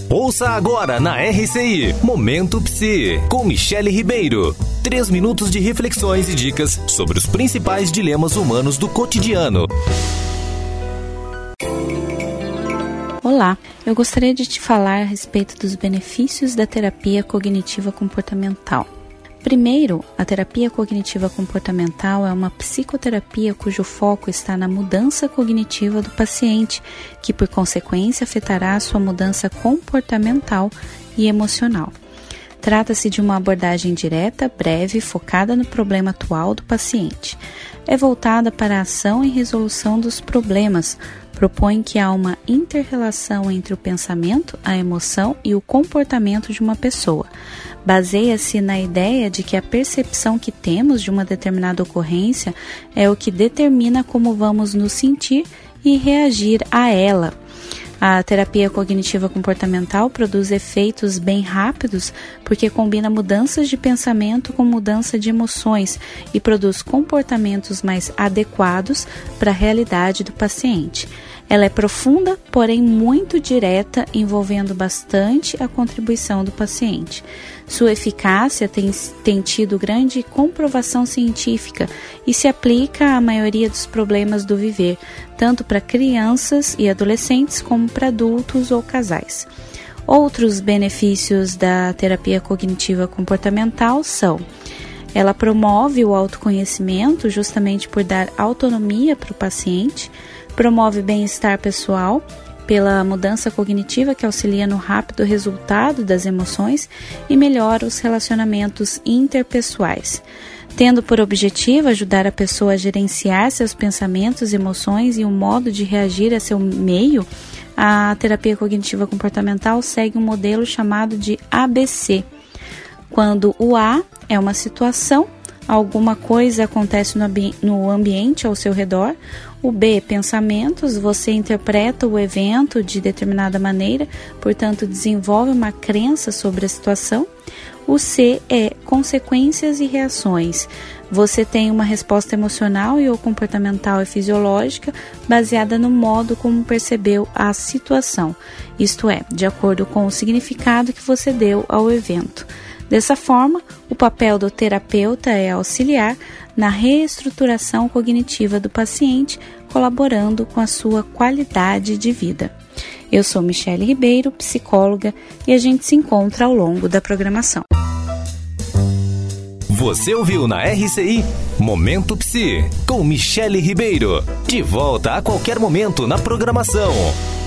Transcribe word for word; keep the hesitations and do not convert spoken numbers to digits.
Ouça agora na R C I, Momento Psi, com Michele Ribeiro. Três minutos de reflexões e dicas sobre os principais dilemas humanos do cotidiano. Olá, eu gostaria de te falar a respeito dos benefícios da terapia cognitiva comportamental. Primeiro, a terapia cognitiva comportamental é uma psicoterapia cujo foco está na mudança cognitiva do paciente, que por consequência afetará a sua mudança comportamental e emocional. Trata-se de uma abordagem direta, breve, focada no problema atual do paciente. É voltada para a ação e resolução dos problemas, propõe que há uma inter-relação entre o pensamento, a emoção e o comportamento de uma pessoa. Baseia-se na ideia de que a percepção que temos de uma determinada ocorrência é o que determina como vamos nos sentir e reagir a ela. A terapia cognitiva comportamental produz efeitos bem rápidos porque combina mudanças de pensamento com mudança de emoções e produz comportamentos mais adequados para a realidade do paciente. Ela é profunda, porém muito direta, envolvendo bastante a contribuição do paciente. Sua eficácia tem, tem tido grande comprovação científica e se aplica à maioria dos problemas do viver, tanto para crianças e adolescentes como para adultos ou casais. Outros benefícios da terapia cognitiva comportamental são: ela promove o autoconhecimento justamente por dar autonomia para o paciente, promove bem-estar pessoal pela mudança cognitiva que auxilia no rápido resultado das emoções e melhora os relacionamentos interpessoais, tendo por objetivo ajudar a pessoa a gerenciar seus pensamentos, emoções e o modo de reagir a seu meio. A terapia cognitiva comportamental segue um modelo chamado de A B C, quando o A é uma situação, alguma coisa acontece no, ambi- no ambiente ao seu redor. O B, pensamentos, você interpreta o evento de determinada maneira, portanto desenvolve uma crença sobre a situação. O C é consequências e reações. Você tem uma resposta emocional e ou comportamental e fisiológica baseada no modo como percebeu a situação, isto é, de acordo com o significado que você deu ao evento. Dessa forma, o papel do terapeuta é auxiliar na reestruturação cognitiva do paciente, colaborando com a sua qualidade de vida. Eu sou Michele Ribeiro, psicóloga, e a gente se encontra ao longo da programação. Você ouviu na R C I Momento Psi, com Michele Ribeiro. De volta a qualquer momento na programação.